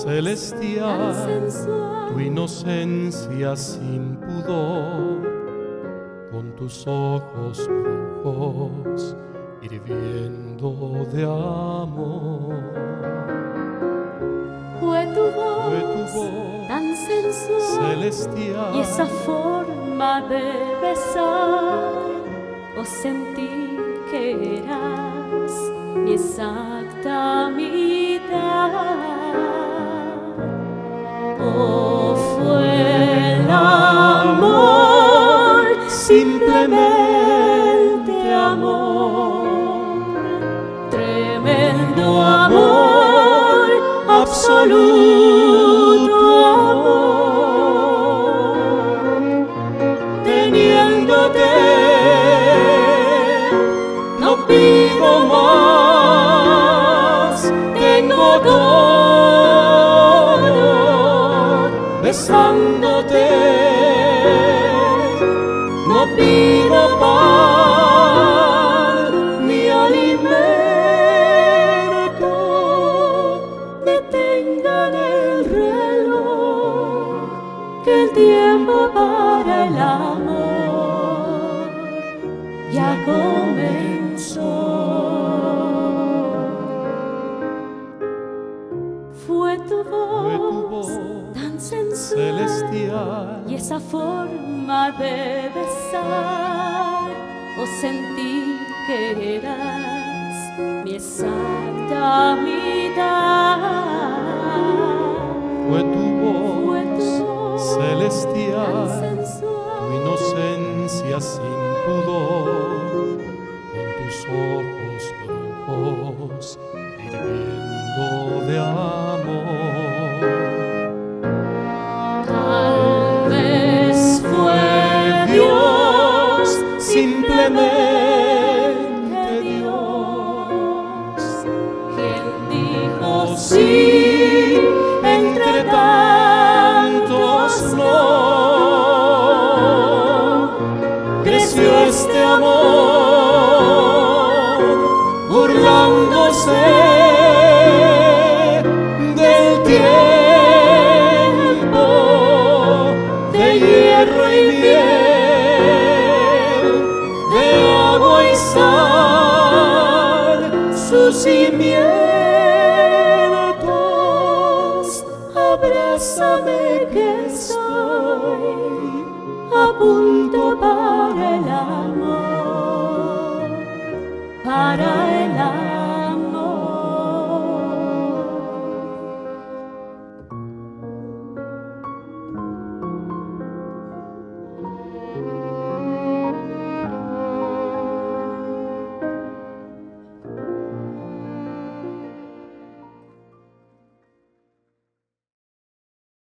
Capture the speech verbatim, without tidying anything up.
celestial, tan sensual, tu inocencia sin pudor, con tus ojos brujos hirviendo de amor. fue tu voz, Fue tu voz tan sensual, celestial, y esa forma de besar, oh, sentí que eras mi exacta mitad. Oh, fue el amor, simplemente amor, tremendo amor, absoluto amor. Teniéndote no pido más, tengo todo. Besándote no pido pan ni alimento. Detengan el reloj, que el tiempo para el amor ya comenzó. Fue tu voz, fue tu voz tan sensual, celestial, y esa forma de besar, oh, sentí que eras mi exacta mitad. fue tu Fue voz tu voz, tan celestial, sensual, tu inocencia sin pudor, con tus ojos brujos hirviendo de amor. tal vez fue Dios, simplemente Dios, quien dijo sí entre tantos no. Creció este amor burlándose del tiempo, de hierro y miel, de agua y sal, sus cimientos. Abrázame que estoy a punto para el amor, para el amor.